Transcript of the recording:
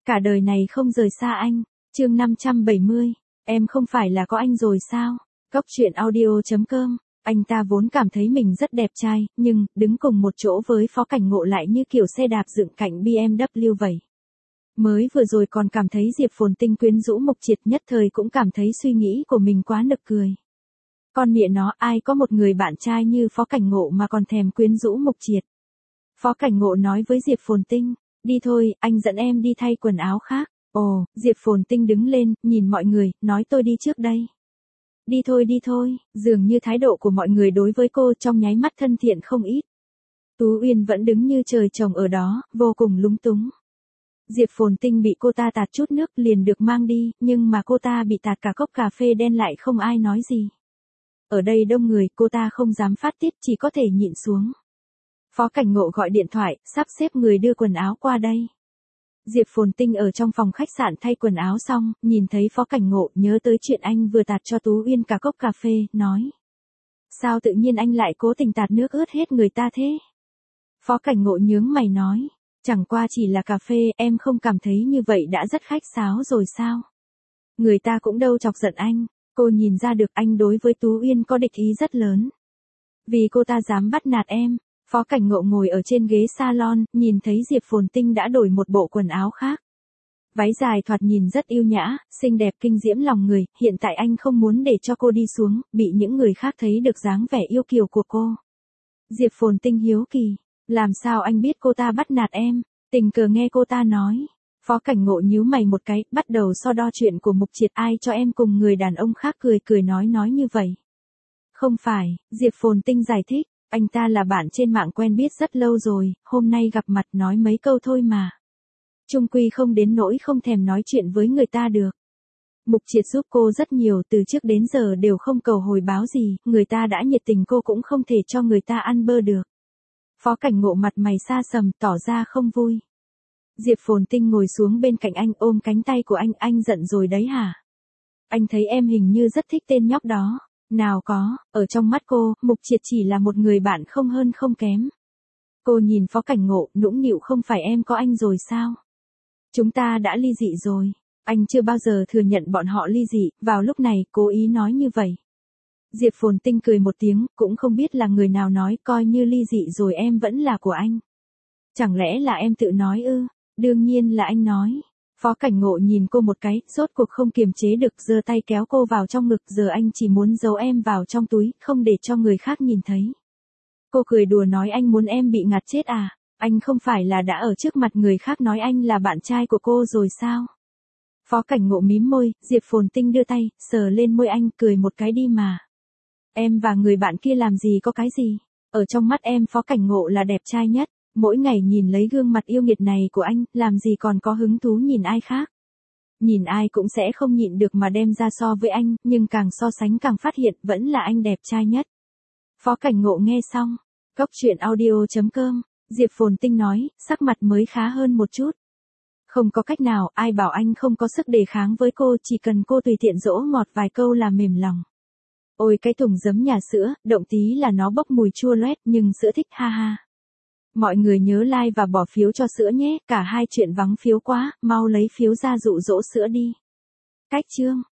Cả đời này không rời xa anh. Chương 570. Em không phải là có anh rồi sao? Cóc truyện audio.com. Anh ta vốn cảm thấy mình rất đẹp trai, nhưng đứng cùng một chỗ với Phó Cảnh Ngộ lại như kiểu xe đạp dựng cạnh BMW vậy. Mới vừa rồi còn cảm thấy Diệp Phồn Tinh quyến rũ Mục Triệt, nhất thời cũng cảm thấy suy nghĩ của mình quá nực cười. Con mẹ nó, ai có một người bạn trai như Phó Cảnh Ngộ mà còn thèm quyến rũ Mục Triệt. Phó Cảnh Ngộ nói với Diệp Phồn Tinh, đi thôi, anh dẫn em đi thay quần áo khác. Ồ, Diệp Phồn Tinh đứng lên, nhìn mọi người, nói tôi đi trước đây. Đi thôi, dường như thái độ của mọi người đối với cô trong nháy mắt thân thiện không ít. Tú Uyên vẫn đứng như trời trồng ở đó, vô cùng lúng túng. Diệp Phồn Tinh bị cô ta tạt chút nước liền được mang đi, nhưng mà cô ta bị tạt cả cốc cà phê đen lại không ai nói gì. Ở đây đông người, cô ta không dám phát tiết, chỉ có thể nhịn xuống. Phó Cảnh Ngộ gọi điện thoại, sắp xếp người đưa quần áo qua đây. Diệp Phồn Tinh ở trong phòng khách sạn thay quần áo xong, nhìn thấy Phó Cảnh Ngộ, nhớ tới chuyện anh vừa tạt cho Tú Uyên cả cốc cà phê, nói. Sao tự nhiên anh lại cố tình tạt nước ướt hết người ta thế? Phó Cảnh Ngộ nhướng mày nói. Chẳng qua chỉ là cà phê, em không cảm thấy như vậy đã rất khách sáo rồi sao? Người ta cũng đâu chọc giận anh, cô nhìn ra được anh đối với Tú Uyên có địch ý rất lớn. Vì cô ta dám bắt nạt em. Phó Cảnh Ngộ ngồi ở trên ghế salon, nhìn thấy Diệp Phồn Tinh đã đổi một bộ quần áo khác. Váy dài thoạt nhìn rất yêu nhã, xinh đẹp kinh diễm lòng người, hiện tại anh không muốn để cho cô đi xuống, bị những người khác thấy được dáng vẻ yêu kiều của cô. Diệp Phồn Tinh hiếu kỳ, làm sao anh biết cô ta bắt nạt em? Tình cờ nghe cô ta nói. Phó Cảnh Ngộ nhíu mày một cái, bắt đầu so đo chuyện của Mục Triệt, ai cho em cùng người đàn ông khác cười nói như vậy. Không phải, Diệp Phồn Tinh giải thích. Anh ta là bạn trên mạng quen biết rất lâu rồi, hôm nay gặp mặt nói mấy câu thôi mà. Chung quy không đến nỗi không thèm nói chuyện với người ta được. Mục Triệt giúp cô rất nhiều, từ trước đến giờ đều không cầu hồi báo gì, người ta đã nhiệt tình cô cũng không thể cho người ta ăn bơ được. Phó Cảnh Ngộ mặt mày xa sầm, tỏ ra không vui. Diệp Phồn Tinh ngồi xuống bên cạnh anh, ôm cánh tay của anh giận rồi đấy hả? Anh thấy em hình như rất thích tên nhóc đó. Nào có, ở trong mắt cô, Mục Triệt chỉ là một người bạn không hơn không kém. Cô nhìn Phó Cảnh Ngộ, nũng nịu, không phải em có anh rồi sao? Chúng ta đã ly dị rồi. Anh chưa bao giờ thừa nhận bọn họ ly dị, vào lúc này, cố ý nói như vậy. Diệp Phồn Tinh cười một tiếng, cũng không biết là người nào nói, coi như ly dị rồi em vẫn là của anh. Chẳng lẽ là em tự nói ư? Đương nhiên là anh nói. Phó Cảnh Ngộ nhìn cô một cái, rốt cuộc không kiềm chế được, giơ tay kéo cô vào trong ngực, giờ anh chỉ muốn giấu em vào trong túi, không để cho người khác nhìn thấy. Cô cười đùa nói, anh muốn em bị ngạt chết à? Anh không phải là đã ở trước mặt người khác nói anh là bạn trai của cô rồi sao? Phó Cảnh Ngộ mím môi, Diệp Phồn Tinh đưa tay, sờ lên môi anh, cười một cái đi mà. Em và người bạn kia làm gì có cái gì? Ở trong mắt em Phó Cảnh Ngộ là đẹp trai nhất. Mỗi ngày nhìn lấy gương mặt yêu nghiệt này của anh, làm gì còn có hứng thú nhìn ai khác. Nhìn ai cũng sẽ không nhịn được mà đem ra so với anh, nhưng càng so sánh càng phát hiện vẫn là anh đẹp trai nhất. Phó Cảnh Ngộ nghe xong, cóc truyện audio.com, Diệp Phồn Tinh nói, sắc mặt mới khá hơn một chút. Không có cách nào, ai bảo anh không có sức đề kháng với cô, chỉ cần cô tùy tiện dỗ ngọt vài câu là mềm lòng. Ôi cái thùng giấm nhà sữa, động tí là nó bốc mùi chua loét, nhưng sữa thích, ha ha. Mọi người nhớ like và bỏ phiếu cho sữa nhé, cả hai chuyện vắng phiếu quá, mau lấy phiếu ra dụ dỗ sữa đi. Cách chương